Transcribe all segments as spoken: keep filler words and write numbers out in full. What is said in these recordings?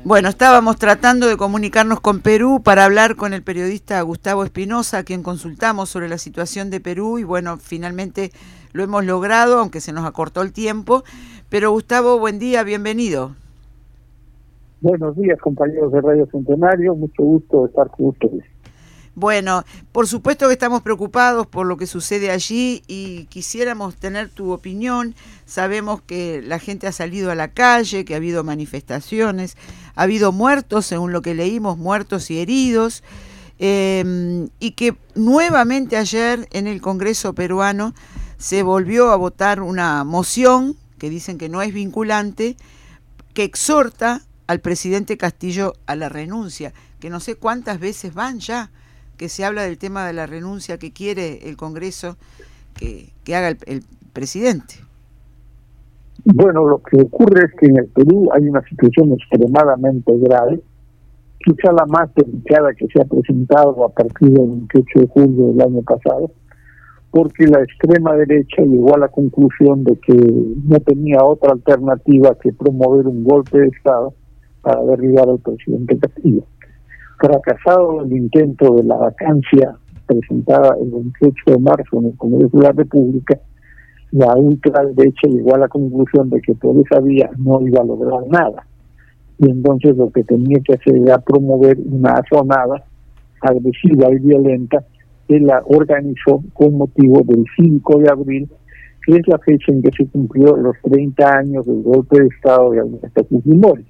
Bueno, estábamos tratando de comunicarnos con Perú para hablar con el periodista Gustavo Espinosa, a quien consultamos sobre la situación de Perú, y bueno, finalmente lo hemos logrado, aunque se nos acortó el tiempo. Pero Gustavo, buen día, bienvenido. Buenos días, compañeros de Radio Centenario, mucho gusto estar con ustedes. Bueno, por supuesto que estamos preocupados por lo que sucede allí y quisiéramos tener tu opinión. Sabemos que la gente ha salido a la calle, que ha habido manifestaciones, ha habido muertos, según lo que leímos, muertos y heridos, eh, y que nuevamente ayer en el Congreso peruano se volvió a votar una moción que dicen que no es vinculante, que exhorta al presidente Castillo a la renuncia, que no sé cuántas veces van ya que se habla del tema de la renuncia que quiere el Congreso que, que haga el, el presidente. Bueno, lo que ocurre es que en el Perú hay una situación extremadamente grave, quizá la más delicada que se ha presentado a partir del veintiocho de julio del año pasado, porque la extrema derecha llegó a la conclusión de que no tenía otra alternativa que promover un golpe de Estado para derribar al presidente Castillo. Fracasado el intento de la vacancia presentada el veintiocho de marzo en el Congreso de la República, la ultraderecha llegó a la conclusión de que por esa vía no iba a lograr nada. Y entonces lo que tenía que hacer era promover una asonada agresiva y violenta que la organizó con motivo del cinco de abril, que es la fecha en que se cumplió los treinta años del golpe de Estado de Alberto Fujimori.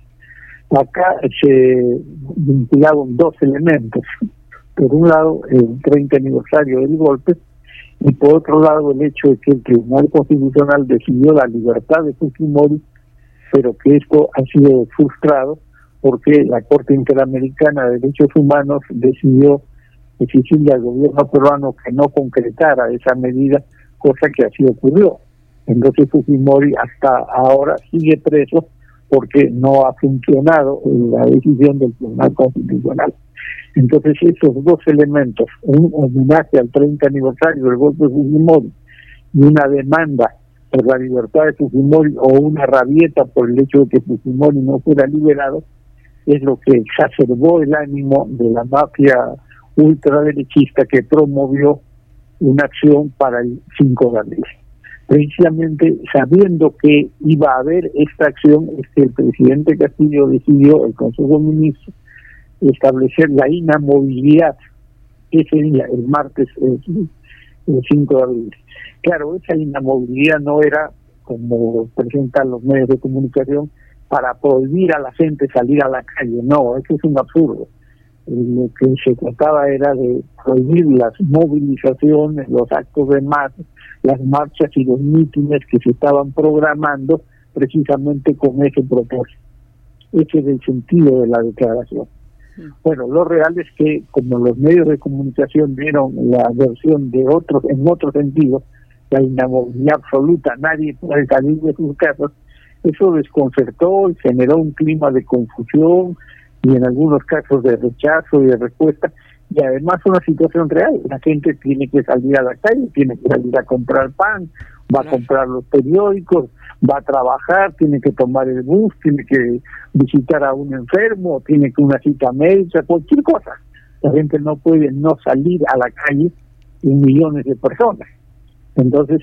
Acá se vincularon dos elementos. Por un lado, el treinta aniversario del golpe, y por otro lado, el hecho de que el Tribunal Constitucional decidió la libertad de Fujimori, pero que esto ha sido frustrado porque la Corte Interamericana de Derechos Humanos decidió exigirle al gobierno peruano que no concretara esa medida, cosa que así ocurrió. Entonces Fujimori hasta ahora sigue preso porque no ha funcionado la decisión del Tribunal Constitucional. Entonces esos dos elementos, un homenaje al treinta aniversario del golpe de Fujimori y una demanda por la libertad de Fujimori o una rabieta por el hecho de que Fujimori no fuera liberado, es lo que exacerbó el ánimo de la mafia ultraderechista que promovió una acción para el cinco de abril. Precisamente sabiendo que iba a haber esta acción, es que el presidente Castillo decidió, el Consejo de Ministros, establecer la inamovilidad ese día, el martes el, el cinco de abril. Claro, esa inamovilidad no era, como presentan los medios de comunicación, para prohibir a la gente salir a la calle, no, eso es un absurdo. Lo que se trataba era de prohibir las movilizaciones, los actos de masa, las marchas y los mítines que se estaban programando precisamente con ese propósito. Ese es el sentido de la declaración. Bueno, lo real es que como los medios de comunicación dieron la versión de otros, en otro sentido, la inamovilidad absoluta, nadie puede salir de sus casas, eso desconcertó y generó un clima de confusión y en algunos casos de rechazo y de respuesta, y además una situación real. La gente tiene que salir a la calle, tiene que salir a comprar pan, va a comprar los periódicos, va a trabajar, tiene que tomar el bus, tiene que visitar a un enfermo, tiene que una cita médica, cualquier cosa. La gente no puede no salir a la calle en millones de personas. Entonces,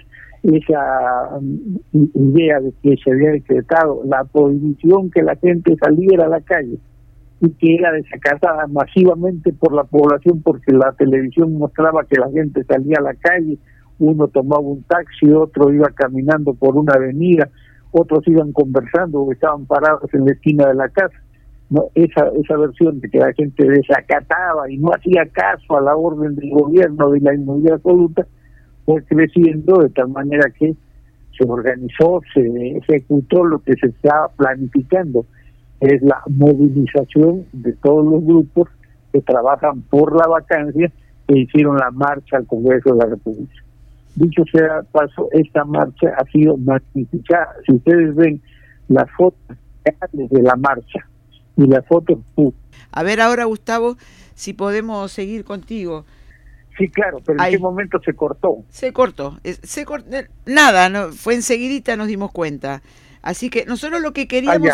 esa idea de que se había decretado la prohibición que la gente saliera a la calle y que era desacatada masivamente por la población porque la televisión mostraba que la gente salía a la calle, uno tomaba un taxi, otro iba caminando por una avenida, otros iban conversando o estaban parados en la esquina de la casa. No, esa esa versión de que la gente desacataba y no hacía caso a la orden del gobierno de la inmovilidad absoluta fue creciendo de tal manera que se organizó, se ejecutó lo que se estaba planificando, es la movilización de todos los grupos que trabajan por la vacancia que hicieron la marcha al Congreso de la República. Dicho sea paso, esta marcha ha sido magnificada. Si ustedes ven las fotos de la marcha y las fotos... A ver ahora, Gustavo, si podemos seguir contigo. Sí, claro, pero ¿en Ahí. qué momento se cortó? Se cortó, se cortó, nada, no, fue enseguidita nos dimos cuenta. Así que nosotros lo que queríamos, Ah,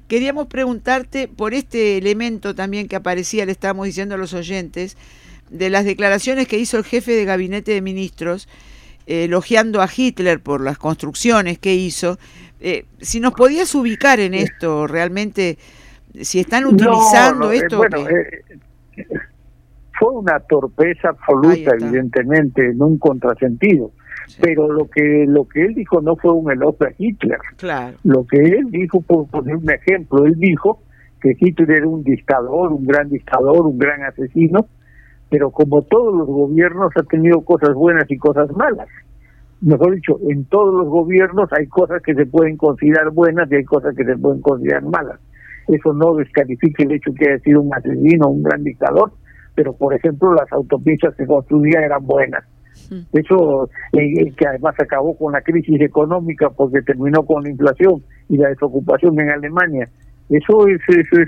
queríamos preguntarte por este elemento también que aparecía, le estábamos diciendo a los oyentes, de las declaraciones que hizo el jefe de gabinete de ministros, eh, elogiando a Hitler por las construcciones que hizo. Eh, si nos podías ubicar en esto, realmente, si están utilizando no, no, esto... Eh, bueno, eh, fue una torpeza absoluta, evidentemente, en un contrasentido. Sí. Pero lo que lo que él dijo no fue un elogio a Hitler. Claro. Lo que él dijo, por poner un ejemplo, él dijo que Hitler era un dictador, un gran dictador, un gran asesino, pero como todos los gobiernos ha tenido cosas buenas y cosas malas. Mejor dicho, en todos los gobiernos hay cosas que se pueden considerar buenas y hay cosas que se pueden considerar malas. Eso no descalifica el hecho que haya sido un asesino, un gran dictador, pero por ejemplo las autopistas que construía eran buenas. Eso eh, que además acabó con la crisis económica porque terminó con la inflación y la desocupación en Alemania. Eso es, es, es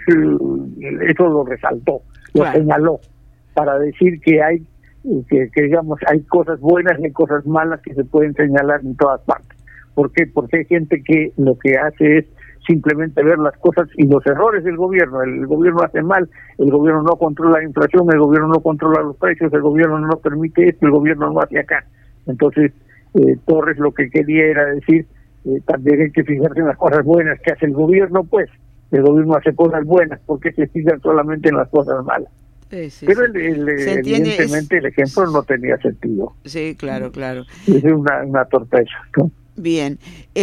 eso lo resaltó, lo claro. señaló para decir que hay que, que digamos hay cosas buenas y hay cosas malas que se pueden señalar en todas partes. ¿Por qué? Porque hay gente que lo que hace es simplemente ver las cosas y los errores del gobierno. El gobierno hace mal, el gobierno no controla la inflación, el gobierno no controla los precios, el gobierno no permite esto, el gobierno no hace acá. Entonces, eh, Torres lo que quería era decir, eh, también hay que fijarse en las cosas buenas que hace el gobierno, pues, el gobierno hace cosas buenas, porque se fijan solamente en las cosas malas. Sí, sí, Pero el, el, evidentemente es... el ejemplo no tenía sentido. Sí, claro, claro. Es una, una torpeza, ¿no? Bien.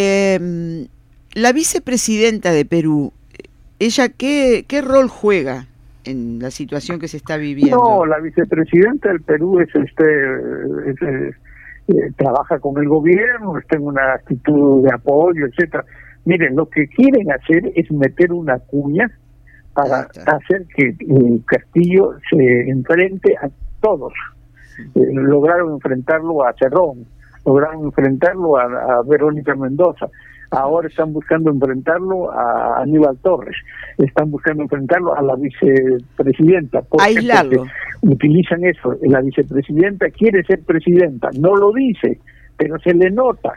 Eh, la vicepresidenta de Perú, ¿ella qué, qué rol juega en la situación que se está viviendo? No, la vicepresidenta del Perú es este es, es, eh, trabaja con el gobierno, está en una actitud de apoyo, etcétera. Miren, lo que quieren hacer es meter una cuña para hacer que eh, Castillo se enfrente a todos. Eh, lograron enfrentarlo a Cerrón, lograron enfrentarlo a, a Verónica Mendoza. Ahora están buscando enfrentarlo a Aníbal Torres, están buscando enfrentarlo a la vicepresidenta. Aislarlo. Utilizan eso, la vicepresidenta quiere ser presidenta, no lo dice, pero se le nota.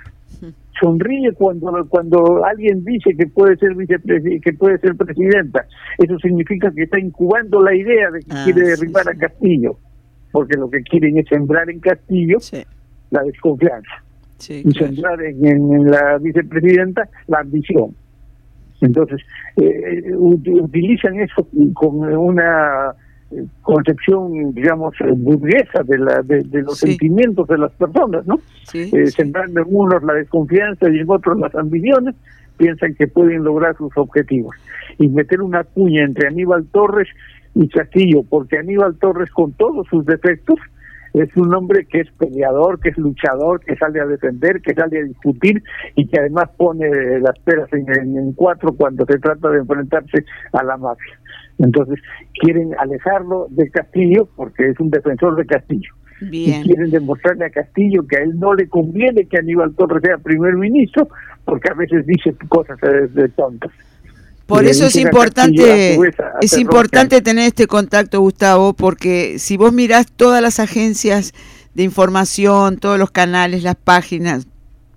Sonríe cuando cuando alguien dice que puede ser vicepresidenta, que puede ser presidenta. Eso significa que está incubando la idea de que ah, quiere derribar sí, sí. a Castillo, porque lo que quieren es sembrar en Castillo sí. la desconfianza. Sí, y claro. centrar en, en, en la vicepresidenta la ambición. Entonces, eh, utilizan eso con una concepción, digamos, burguesa de, la, de, de los sí. sentimientos de las personas, ¿no? Sí, eh, sí. Sembrando en unos la desconfianza y en otros las ambiciones, piensan que pueden lograr sus objetivos. Y meter una cuña entre Aníbal Torres y Castillo, porque Aníbal Torres, con todos sus defectos, es un hombre que es peleador, que es luchador, que sale a defender, que sale a discutir y que además pone las peras en, en, en cuatro cuando se trata de enfrentarse a la mafia. Entonces quieren alejarlo de Castillo porque es un defensor de Castillo. Bien. Y quieren demostrarle a Castillo que a él no le conviene que Aníbal Torres sea primer ministro porque a veces dice cosas de, de tontas. Por eso es importante, es importante tener este contacto, Gustavo, porque si vos mirás todas las agencias de información, todos los canales, las páginas,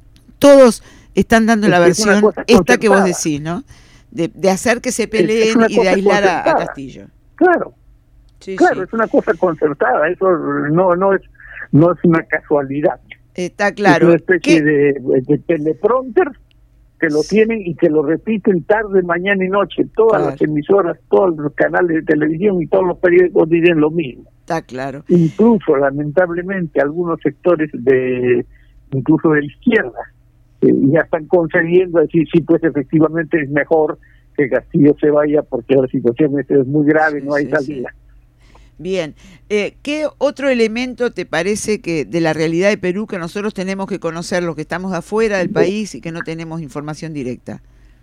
todos están dando la versión esta que vos decís, ¿no? De, de hacer que se peleen y de aislar a, a Castillo. Claro, sí, claro, sí. Es una cosa concertada, eso no no es no es una casualidad. Está claro. Es una especie de, de teleprompter que lo tienen y que lo repiten tarde, mañana y noche. Todas claro. las emisoras, todos los canales de televisión y todos los periódicos dicen lo mismo. Está claro. Incluso, lamentablemente, algunos sectores de incluso de la izquierda eh, ya están concediendo decir, sí, pues efectivamente es mejor que Castillo se vaya porque la situación es muy grave, sí, no hay sí, salida. Sí. Bien, eh, ¿qué otro elemento te parece que de la realidad de Perú que nosotros tenemos que conocer, los que estamos afuera del país y que no tenemos información directa?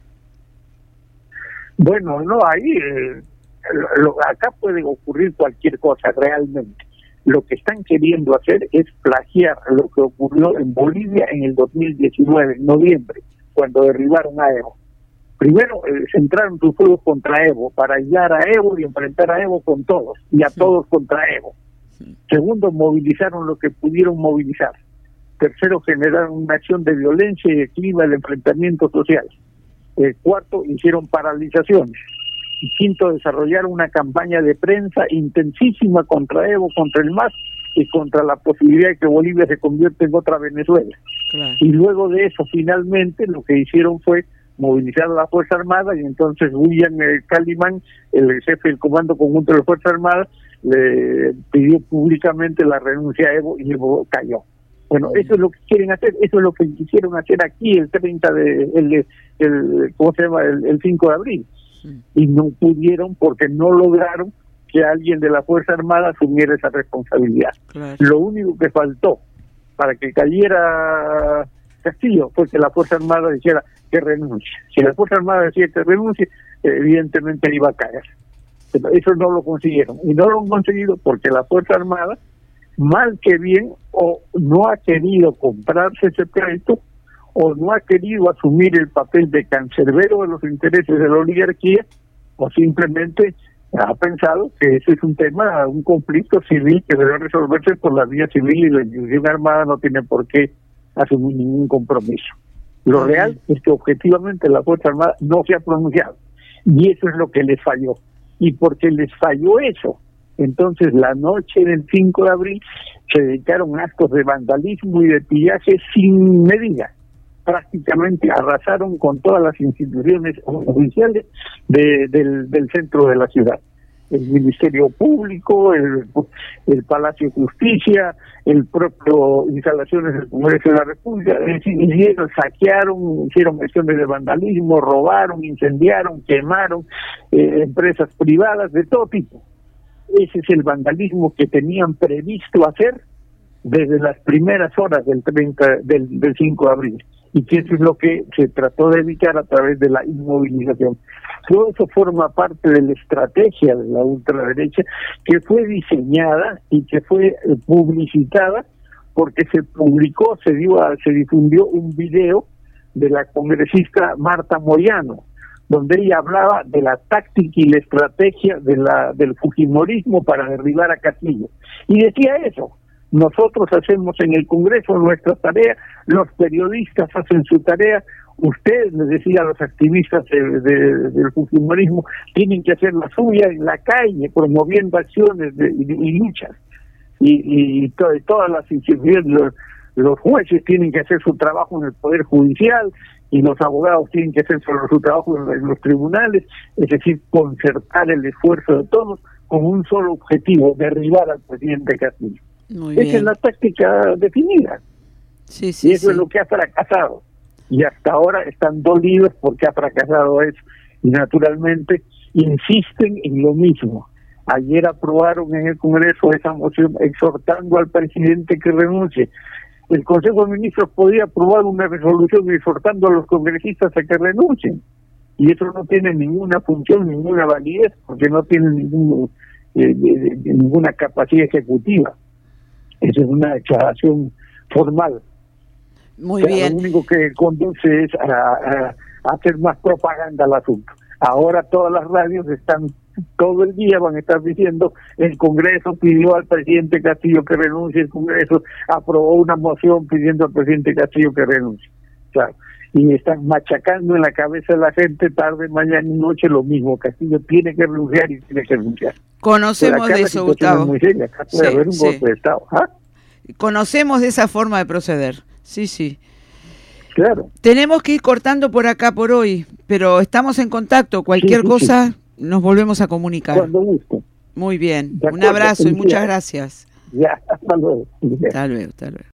Bueno, no, ahí eh, lo, acá puede ocurrir cualquier cosa realmente. Lo que están queriendo hacer es plagiar lo que ocurrió en Bolivia en el dos mil diecinueve, en noviembre, cuando derribaron a Evo. Primero, eh, centraron sus fuegos contra Evo, para aislar a Evo y enfrentar a Evo con todos, y a sí. todos contra Evo. Sí. Segundo, movilizaron lo que pudieron movilizar. Tercero, generaron una acción de violencia y de clima del enfrentamiento social. Eh, cuarto, hicieron paralizaciones. Y quinto, desarrollaron una campaña de prensa intensísima contra Evo, contra el M A S y contra la posibilidad de que Bolivia se convierta en otra Venezuela. Claro. Y luego de eso, finalmente, lo que hicieron fue movilizar a la Fuerza Armada, y entonces William eh, Calimán, el jefe del Comando Conjunto de la Fuerza Armada, le pidió públicamente la renuncia a Evo y Evo cayó. Bueno, eso es lo que quieren hacer, eso es lo que quisieron hacer aquí el treinta de, el, el ¿cómo se llama? El, el cinco de abril. Sí. Y no pudieron porque no lograron que alguien de la Fuerza Armada asumiera esa responsabilidad. Claro. Lo único que faltó para que cayera Castillo fue que la Fuerza Armada dijera que renuncie. Si la Fuerza Armada decía que renuncie, evidentemente iba a caer. Pero eso no lo consiguieron. Y no lo han conseguido porque la Fuerza Armada, mal que bien, o no ha querido comprarse ese crédito, o no ha querido asumir el papel de cancerbero de los intereses de la oligarquía, o simplemente ha pensado que ese es un tema, un conflicto civil que debe resolverse por la vía civil, y la institución armada no tiene por qué asumir ningún compromiso. Lo real es que objetivamente la Fuerza Armada no se ha pronunciado, y eso es lo que les falló. Y porque les falló eso, entonces la noche del cinco de abril se dedicaron a actos de vandalismo y de pillaje sin medida. Prácticamente arrasaron con todas las instituciones oficiales de, del, del centro de la ciudad. El Ministerio Público, el, el Palacio de Justicia, el propio instalaciones del Congreso de la República, es decir, hicieron, saquearon, hicieron acciones de vandalismo, robaron, incendiaron, quemaron eh, empresas privadas de todo tipo. Ese es el vandalismo que tenían previsto hacer desde las primeras horas del treinta del, del cinco de abril, y que eso es lo que se trató de evitar a través de la inmovilización. Todo eso forma parte de la estrategia de la ultraderecha, que fue diseñada y que fue publicitada, porque se publicó, se dio, a, se difundió un video de la congresista Marta Moyano, donde ella hablaba de la táctica y la estrategia de la del fujimorismo para derribar a Castillo. Y decía eso: nosotros hacemos en el Congreso nuestra tarea, los periodistas hacen su tarea, ustedes, les decía a los activistas de, de, del fujimorismo, tienen que hacer la suya en la calle, promoviendo acciones de, y, y luchas. Y, y to, todas las instituciones, los, los jueces tienen que hacer su trabajo en el Poder Judicial, y los abogados tienen que hacer su, su trabajo en, en los tribunales, es decir, concertar el esfuerzo de todos con un solo objetivo: derribar al presidente Castillo. Muy Esa bien. Es la táctica definida. Sí, sí, y eso sí. Es lo que ha fracasado. Y hasta ahora están dolidos porque ha fracasado eso. Y naturalmente insisten en lo mismo. Ayer aprobaron en el Congreso esa moción exhortando al presidente que renuncie. El Consejo de Ministros podía aprobar una resolución exhortando a los congresistas a que renuncien. Y eso no tiene ninguna función, ninguna validez, porque no tiene ningún, eh, de, de, ninguna capacidad ejecutiva. Esa es una declaración formal. Muy o sea, bien. Lo único que conduce es a, a, a hacer más propaganda al asunto. Ahora todas las radios están, todo el día van a estar diciendo: el Congreso pidió al presidente Castillo que renuncie, el Congreso aprobó una moción pidiendo al presidente Castillo que renuncie. Claro. Y están machacando en la cabeza de la gente tarde, mañana y noche lo mismo: Castillo tiene que renunciar y tiene que renunciar. Conocemos de eso, Gustavo. Es muy seria. Acá puede sí, haber un sí. golpe de Estado. ¿Ah? Conocemos de esa forma de proceder. Sí, sí. Claro. Tenemos que ir cortando por acá por hoy, pero estamos en contacto. Cualquier sí, sí, cosa sí. nos volvemos a comunicar. Cuando guste. Muy bien. Un abrazo y muchas gracias. Ya, hasta luego. Hasta luego, hasta luego.